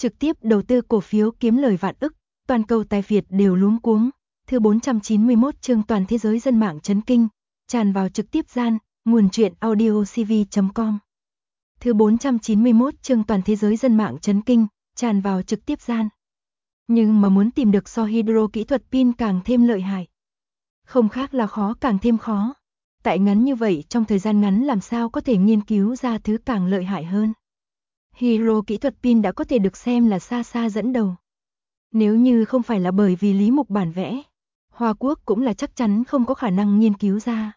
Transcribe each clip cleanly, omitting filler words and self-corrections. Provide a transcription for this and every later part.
trực tiếp đầu tư cổ phiếu kiếm lời vạn ức, toàn cầu tài Việt đều luống cuống. Thứ 491 chương toàn thế giới dân mạng chấn kinh, tràn vào trực tiếp gian, nguồn truyện audiocv.com. Thứ 491 chương toàn thế giới dân mạng chấn kinh, tràn vào trực tiếp gian. Nhưng mà muốn tìm được so hydro kỹ thuật pin càng thêm lợi hại. Không khác là khó càng thêm khó. Tại ngắn như vậy trong thời gian ngắn làm sao có thể nghiên cứu ra thứ càng lợi hại hơn. Hydro kỹ thuật pin đã có thể được xem là xa xa dẫn đầu. Nếu như không phải là bởi vì Lý Mục bản vẽ, Hoa Quốc cũng là chắc chắn không có khả năng nghiên cứu ra.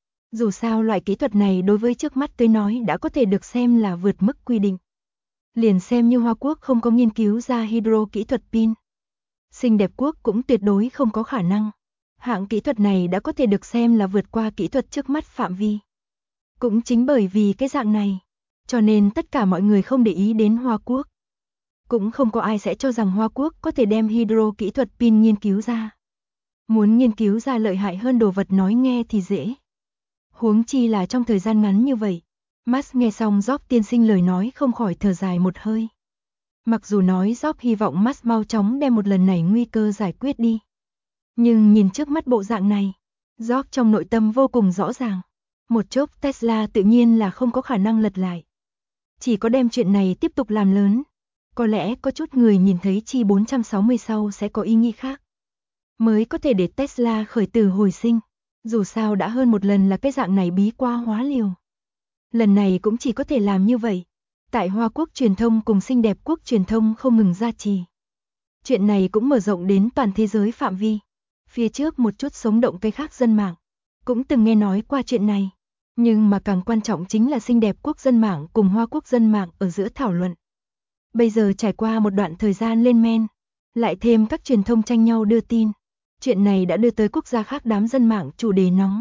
Dù sao loại kỹ thuật này đối với trước mắt tới nói đã có thể được xem là vượt mức quy định. Liền xem như Hoa Quốc không có nghiên cứu ra hydro kỹ thuật pin, Xinh đẹp quốc cũng tuyệt đối không có khả năng. Hạng kỹ thuật này đã có thể được xem là vượt qua kỹ thuật trước mắt phạm vi. Cũng chính bởi vì cái dạng này, cho nên tất cả mọi người không để ý đến Hoa Quốc. Cũng không có ai sẽ cho rằng Hoa Quốc có thể đem hydro kỹ thuật pin nghiên cứu ra. Muốn nghiên cứu ra lợi hại hơn đồ vật nói nghe thì dễ. Huống chi là trong thời gian ngắn như vậy. Musk nghe xong Job tiên sinh lời nói không khỏi thở dài một hơi. Mặc dù nói Job hy vọng Musk mau chóng đem một lần này nguy cơ giải quyết đi. Nhưng nhìn trước mắt bộ dạng này, Job trong nội tâm vô cùng rõ ràng. Một chốc Tesla tự nhiên là không có khả năng lật lại. Chỉ có đem chuyện này tiếp tục làm lớn. Có lẽ có chút người nhìn thấy chi 460 sau sẽ có ý nghĩ khác. Mới có thể để Tesla khởi tử hồi sinh. Dù sao đã hơn một lần là cái dạng này bí qua hóa liều. Lần này cũng chỉ có thể làm như vậy. Tại Hoa Quốc truyền thông cùng Xinh đẹp quốc truyền thông không ngừng gia trì. Chuyện này cũng mở rộng đến toàn thế giới phạm vi. Phía trước một chút sống động cái khác dân mạng cũng từng nghe nói qua chuyện này. Nhưng mà càng quan trọng chính là Xinh đẹp quốc dân mạng cùng Hoa Quốc dân mạng ở giữa thảo luận. Bây giờ trải qua một đoạn thời gian lên men, lại thêm các truyền thông tranh nhau đưa tin. Chuyện này đã đưa tới quốc gia khác đám dân mạng chủ đề nóng.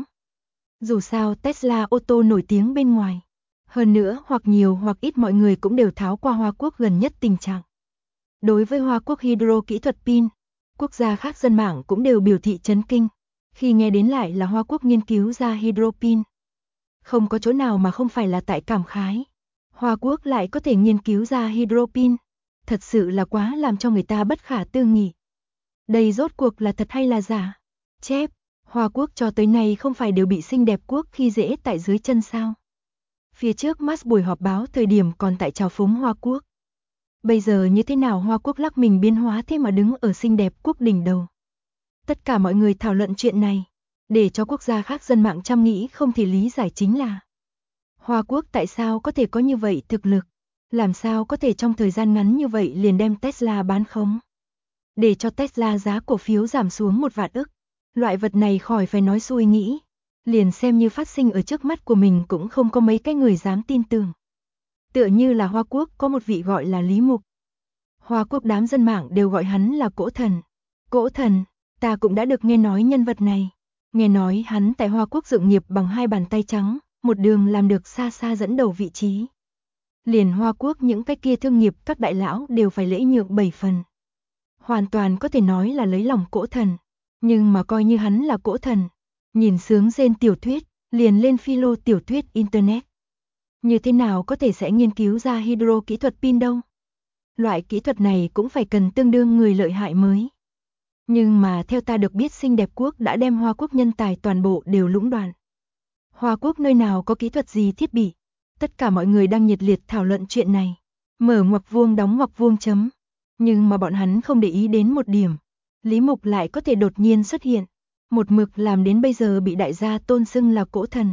Dù sao Tesla ô tô nổi tiếng bên ngoài. Hơn nữa hoặc nhiều hoặc ít mọi người cũng đều tháo qua Hoa Quốc gần nhất tình trạng. Đối với Hoa Quốc hydro kỹ thuật pin, quốc gia khác dân mạng cũng đều biểu thị chấn kinh. Khi nghe đến lại là Hoa Quốc nghiên cứu ra hydro pin. Không có chỗ nào mà không phải là tại cảm khái. Hoa Quốc lại có thể nghiên cứu ra hydro pin. Thật sự là quá làm cho người ta bất khả tư nghị. Đây rốt cuộc là thật hay là giả? Chép, Hoa Quốc cho tới nay không phải đều bị Xinh đẹp quốc khi dễ tại dưới chân sao? Phía trước Musk buổi họp báo thời điểm còn tại trào phúng Hoa Quốc. Bây giờ như thế nào Hoa Quốc lắc mình biến hóa thế mà đứng ở Xinh đẹp quốc đỉnh đầu? Tất cả mọi người thảo luận chuyện này, để cho quốc gia khác dân mạng chăm nghĩ không thể lý giải chính là Hoa Quốc tại sao có thể có như vậy thực lực? Làm sao có thể trong thời gian ngắn như vậy liền đem Tesla bán khống? Để cho Tesla giá cổ phiếu giảm xuống 1 vạn ức. Loại vật này khỏi phải nói xui nghĩ. Liền xem như phát sinh ở trước mắt của mình cũng không có mấy cái người dám tin tưởng. Tựa như là Hoa Quốc có một vị gọi là Lý Mục. Hoa Quốc đám dân mạng đều gọi hắn là cỗ thần. Cỗ thần, ta cũng đã được nghe nói nhân vật này. Nghe nói hắn tại Hoa Quốc dựng nghiệp bằng 2 bàn tay trắng, một đường làm được xa xa dẫn đầu vị trí. Liền Hoa Quốc những cái kia thương nghiệp các đại lão đều phải lễ nhượng 7 phần. Hoàn toàn có thể nói là lấy lòng cỗ thần. Nhưng mà coi như hắn là cỗ thần, nhìn sướng rên tiểu thuyết, liền lên philo tiểu thuyết internet. Như thế nào có thể sẽ nghiên cứu ra hydro kỹ thuật pin đâu? Loại kỹ thuật này cũng phải cần tương đương người lợi hại mới. Nhưng mà theo ta được biết Xinh đẹp quốc đã đem Hoa Quốc nhân tài toàn bộ đều lũng đoạn. Hoa Quốc nơi nào có kỹ thuật gì thiết bị? Tất cả mọi người đang nhiệt liệt thảo luận chuyện này. Mở ngoặc vuông đóng ngoặc vuông chấm. Nhưng mà bọn hắn không để ý đến một điểm. Lý Mục lại có thể đột nhiên xuất hiện. Một mực làm đến bây giờ bị đại gia tôn xưng là cỗ thần.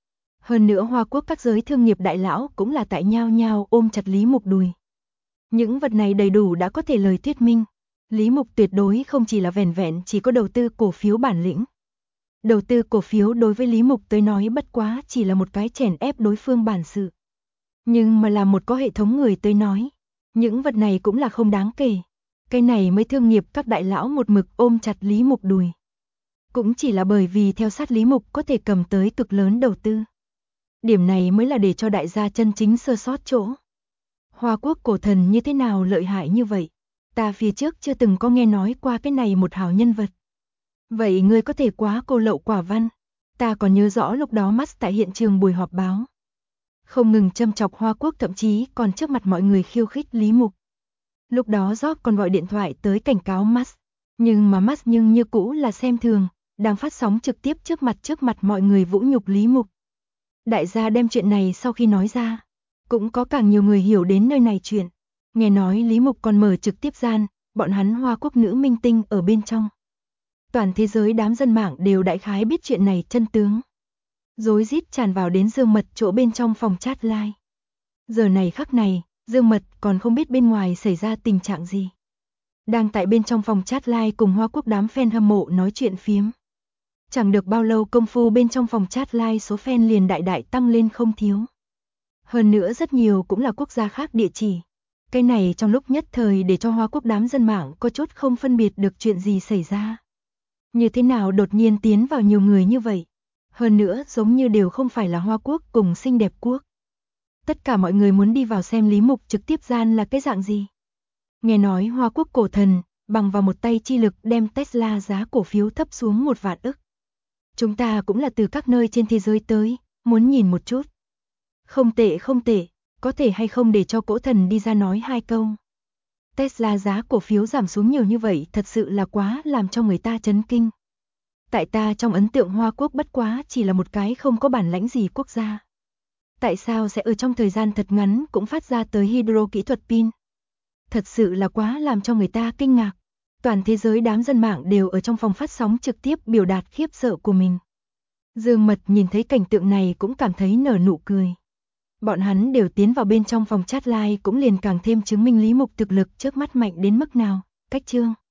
Hơn nữa Hoa Quốc các giới thương nghiệp đại lão cũng là tại nhao nhao ôm chặt Lý Mục đùi. Những vật này đầy đủ đã có thể lời thuyết minh. Lý Mục tuyệt đối không chỉ là vẻn vẹn chỉ có đầu tư cổ phiếu bản lĩnh. Đầu tư cổ phiếu đối với Lý Mục tới nói bất quá chỉ là một cái chèn ép đối phương bản sự. Nhưng mà là một có hệ thống người tới nói, những vật này cũng là không đáng kể. Cái này mới thương nghiệp các đại lão một mực ôm chặt Lý Mục đùi. Cũng chỉ là bởi vì theo sát Lý Mục có thể cầm tới cực lớn đầu tư. Điểm này mới là để cho đại gia chân chính sơ sót chỗ. Hoa Quốc cổ thần như thế nào lợi hại như vậy? Ta phía trước chưa từng có nghe nói qua cái này một hào nhân vật. Vậy ngươi có thể quá cô lậu quả văn. Ta còn nhớ rõ lúc đó Musk tại hiện trường buổi họp báo. Không ngừng châm chọc Hoa Quốc thậm chí còn trước mặt mọi người khiêu khích Lý Mục. Lúc đó Job còn gọi điện thoại tới cảnh cáo Musk, nhưng mà Musk như cũ là xem thường, đang phát sóng trực tiếp trước mặt mọi người vũ nhục Lý Mục. Đại gia đem chuyện này sau khi nói ra, cũng có càng nhiều người hiểu đến nơi này chuyện. Nghe nói Lý Mục còn mở trực tiếp gian, bọn hắn Hoa Quốc nữ minh tinh ở bên trong. Toàn thế giới đám dân mạng đều đại khái biết chuyện này chân tướng. Rối rít tràn vào đến Dương Mật chỗ bên trong phòng chat live. Giờ này khắc này, Dương Mật còn không biết bên ngoài xảy ra tình trạng gì. Đang tại bên trong phòng chat live cùng Hoa Quốc đám fan hâm mộ nói chuyện phiếm. Chẳng được bao lâu công phu bên trong phòng chat live số fan liền đại tăng lên không thiếu. Hơn nữa rất nhiều cũng là quốc gia khác địa chỉ. Cái này trong lúc nhất thời để cho Hoa Quốc đám dân mạng có chút không phân biệt được chuyện gì xảy ra. Như thế nào đột nhiên tiến vào nhiều người như vậy. Hơn nữa giống như đều không phải là Hoa Quốc cùng xinh đẹp quốc. Tất cả mọi người muốn đi vào xem Lý Mục trực tiếp gian là cái dạng gì. Nghe nói Hoa Quốc cổ thần, bằng vào một tay chi lực đem Tesla giá cổ phiếu thấp xuống 1 vạn ức. Chúng ta cũng là từ các nơi trên thế giới tới, muốn nhìn một chút. Không tệ, có thể hay không để cho cổ thần đi ra nói 2 câu. Tesla giá cổ phiếu giảm xuống nhiều như vậy thật sự là quá làm cho người ta chấn kinh. Tại ta trong ấn tượng Hoa Quốc bất quá chỉ là một cái không có bản lãnh gì quốc gia. Tại sao sẽ ở trong thời gian thật ngắn cũng phát ra tới hydro kỹ thuật pin? Thật sự là quá làm cho người ta kinh ngạc. Toàn thế giới đám dân mạng đều ở trong phòng phát sóng trực tiếp biểu đạt khiếp sợ của mình. Dương Mật nhìn thấy cảnh tượng này cũng cảm thấy nở nụ cười. Bọn hắn đều tiến vào bên trong phòng chat live cũng liền càng thêm chứng minh Lý Mục thực lực trước mắt mạnh đến mức nào. Cách chương